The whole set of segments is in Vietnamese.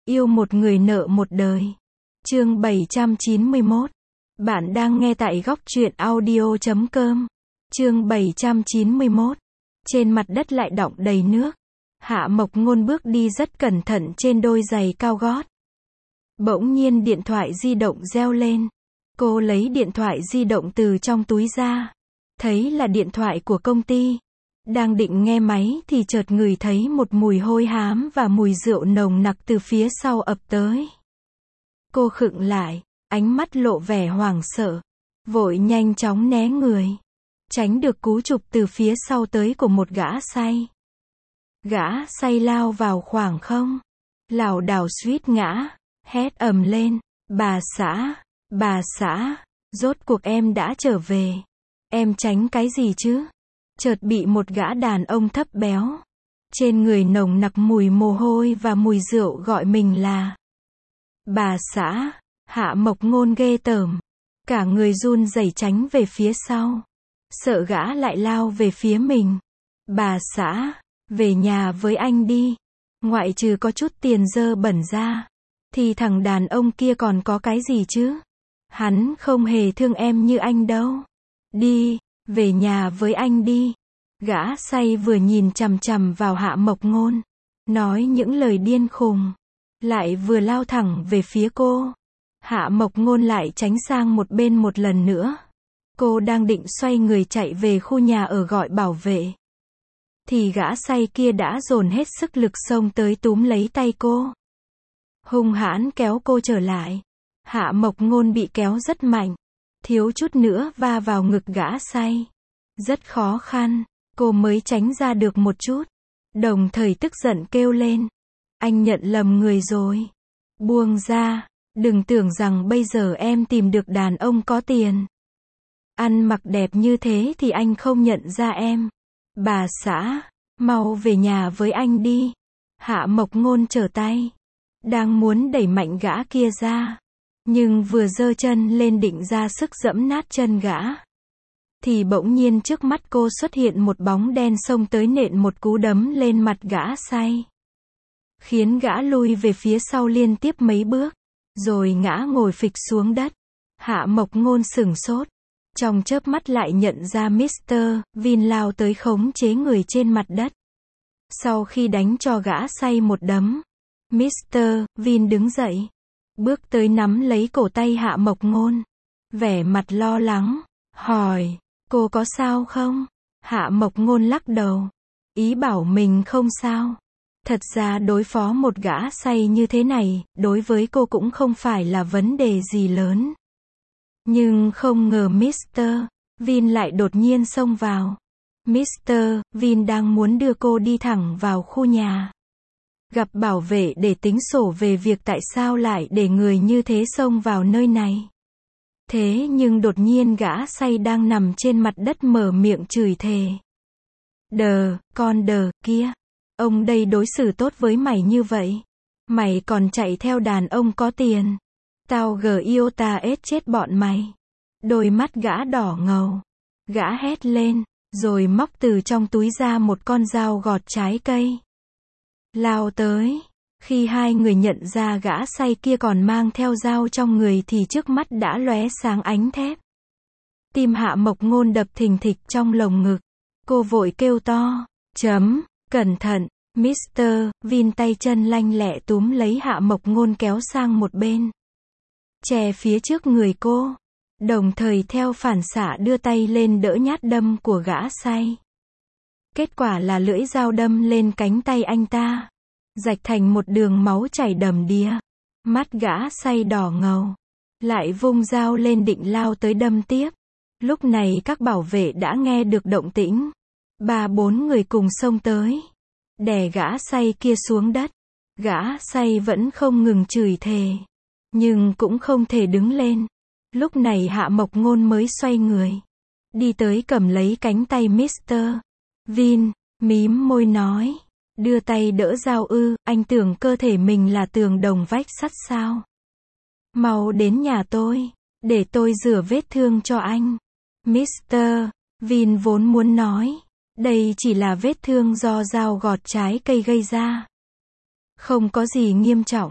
Yêu một người nợ một đời. Chương 791. Bạn đang nghe tại góc truyện audio.com. Chương 791. Trên mặt đất lại đọng đầy nước. Hạ Mộc Ngôn bước đi rất cẩn thận trên đôi giày cao gót. Bỗng nhiên điện thoại di động reo lên. Cô lấy điện thoại di động từ trong túi ra. Thấy là điện thoại của công ty. Đang định nghe máy thì chợt ngửi thấy một mùi hôi hám và mùi rượu nồng nặc từ phía sau ập tới. Cô khựng lại, ánh mắt lộ vẻ hoảng sợ. Vội nhanh chóng né người. Tránh được cú chụp từ phía sau tới của một gã say. Gã say lao vào khoảng không. Lảo đảo suýt ngã. Hét ầm lên. Bà xã, rốt cuộc em đã trở về. Em tránh cái gì chứ? Chợt bị một gã đàn ông thấp béo. Trên người nồng nặc mùi mồ hôi và mùi rượu gọi mình là bà xã. Hạ Mộc Ngôn ghê tởm. Cả người run rẩy tránh về phía sau. Sợ gã lại lao về phía mình. Bà xã, về nhà với anh đi. Ngoại trừ có chút tiền dơ bẩn ra. Thì thằng đàn ông kia còn có cái gì chứ? Hắn không hề thương em như anh đâu. Đi, về nhà với anh đi. Gã say vừa nhìn chằm chằm vào Hạ Mộc Ngôn. Nói những lời điên khùng. Lại vừa lao thẳng về phía cô. Hạ Mộc Ngôn lại tránh sang một bên một lần nữa. Cô đang định xoay người chạy về khu nhà ở gọi bảo vệ. Thì gã say kia đã dồn hết sức lực xông tới túm lấy tay cô. Hung hãn kéo cô trở lại. Hạ Mộc Ngôn bị kéo rất mạnh. Thiếu chút nữa va vào ngực gã say. Rất khó khăn. Cô mới tránh ra được một chút. Đồng thời tức giận kêu lên. Anh nhận lầm người rồi. Buông ra. Đừng tưởng rằng bây giờ em tìm được đàn ông có tiền. Ăn mặc đẹp như thế thì anh không nhận ra em. Bà xã, mau về nhà với anh đi. Hạ Mộc Ngôn trở tay. Đang muốn đẩy mạnh gã kia ra. Nhưng vừa giơ chân lên định ra sức giẫm nát chân gã. Thì bỗng nhiên trước mắt cô xuất hiện một bóng đen xông tới nện một cú đấm lên mặt gã say. Khiến gã lui về phía sau liên tiếp mấy bước. Rồi ngã ngồi phịch xuống đất. Hạ Mộc Ngôn sửng sốt. Trong chớp mắt lại nhận ra Mr. Vin lao tới khống chế người trên mặt đất. Sau khi đánh cho gã say một đấm. Mr. Vin đứng dậy. Bước tới nắm lấy cổ tay Hạ Mộc Ngôn. Vẻ mặt lo lắng. Hỏi. Cô có sao không? Hạ Mộc Ngôn lắc đầu. Ý bảo mình không sao. Thật ra đối phó một gã say như thế này, đối với cô cũng không phải là vấn đề gì lớn. Nhưng không ngờ Mr. Vin lại đột nhiên xông vào. Mr. Vin đang muốn đưa cô đi thẳng vào khu nhà. Gặp bảo vệ để tính sổ về việc tại sao lại để người như thế xông vào nơi này. Thế nhưng đột nhiên gã say đang nằm trên mặt đất mở miệng chửi thề. Con đờ kia. Ông đây đối xử tốt với mày như vậy. Mày còn chạy theo đàn ông có tiền. Tao yêu ta ết chết bọn mày. Đôi mắt gã đỏ ngầu. Gã hét lên, rồi móc từ trong túi ra một con dao gọt trái cây. Lao tới. Khi hai người nhận ra gã say kia còn mang theo dao trong người thì trước mắt đã lóe sáng ánh thép. Tim Hạ Mộc Ngôn đập thình thịch trong lồng ngực. Cô vội kêu to. Cẩn thận. Mr. Vin tay chân lanh lẹ túm lấy Hạ Mộc Ngôn kéo sang một bên. Che phía trước người cô. Đồng thời theo phản xạ đưa tay lên đỡ nhát đâm của gã say. Kết quả là lưỡi dao đâm lên cánh tay anh ta. Rạch thành một đường máu chảy đầm đìa. Mắt gã say đỏ ngầu. Lại vung dao lên định lao tới đâm tiếp. Lúc này các bảo vệ đã nghe được động tĩnh. 3-4 người cùng xông tới. Đè gã say kia xuống đất. Gã say vẫn không ngừng chửi thề. Nhưng cũng không thể đứng lên. Lúc này Hạ Mộc Ngôn mới xoay người. Đi tới cầm lấy cánh tay Mr. Vin. Mím môi nói. Đưa tay đỡ dao ư, anh tưởng cơ thể mình là tường đồng vách sắt sao? Mau đến nhà tôi. Để tôi rửa vết thương cho anh. Mr. Vin vốn muốn nói. Đây chỉ là vết thương do dao gọt trái cây gây ra. Không có gì nghiêm trọng.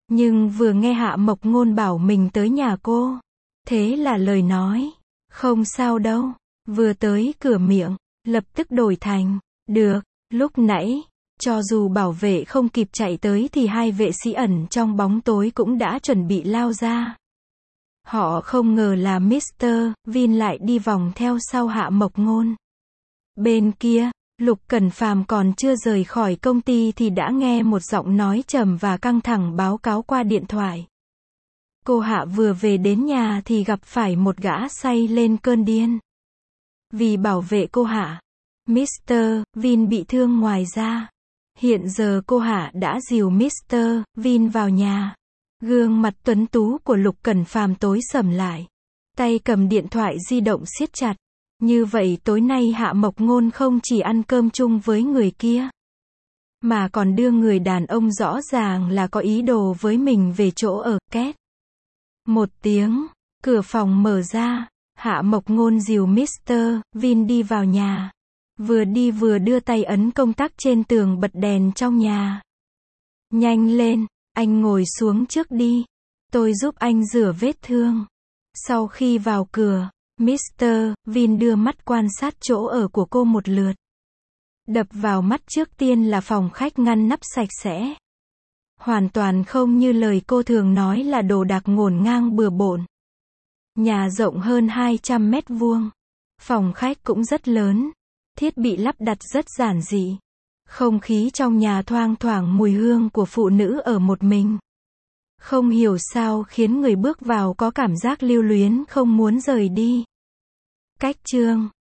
Nhưng vừa nghe Hạ Mộc Ngôn bảo mình tới nhà cô. Thế là lời nói, không sao đâu, vừa tới cửa miệng, lập tức đổi thành, được, lúc nãy, cho dù bảo vệ không kịp chạy tới thì hai vệ sĩ ẩn trong bóng tối cũng đã chuẩn bị lao ra. Họ không ngờ là Mr. Vin lại đi vòng theo sau Hạ Mộc Ngôn. Bên kia, Lục Cẩn Phàm còn chưa rời khỏi công ty thì đã nghe một giọng nói trầm và căng thẳng báo cáo qua điện thoại. Cô Hạ vừa về đến nhà thì gặp phải một gã say lên cơn điên. Vì bảo vệ cô Hạ, Mr. Vin bị thương ngoài ra. Hiện giờ cô Hạ đã dìu Mr. Vin vào nhà. Gương mặt tuấn tú của Lục Cẩn Phàm tối sầm lại. Tay cầm điện thoại di động siết chặt. Như vậy tối nay Hạ Mộc Ngôn không chỉ ăn cơm chung với người kia, mà còn đưa người đàn ông rõ ràng là có ý đồ với mình về chỗ ở. Két. Một tiếng, cửa phòng mở ra, Hạ Mộc Ngôn dìu Mr. Vin đi vào nhà. Vừa đi vừa đưa tay ấn công tắc trên tường bật đèn trong nhà. Nhanh lên, anh ngồi xuống trước đi. Tôi giúp anh rửa vết thương. Sau khi vào cửa, Mr. Vin đưa mắt quan sát chỗ ở của cô một lượt. Đập vào mắt trước tiên là phòng khách ngăn nắp sạch sẽ. Hoàn toàn không như lời cô thường nói là đồ đạc ngổn ngang bừa bộn. Nhà rộng hơn 200 mét vuông. Phòng khách cũng rất lớn. Thiết bị lắp đặt rất giản dị. Không khí trong nhà thoang thoảng mùi hương của phụ nữ ở một mình. Không hiểu sao khiến người bước vào có cảm giác lưu luyến không muốn rời đi. Cách chương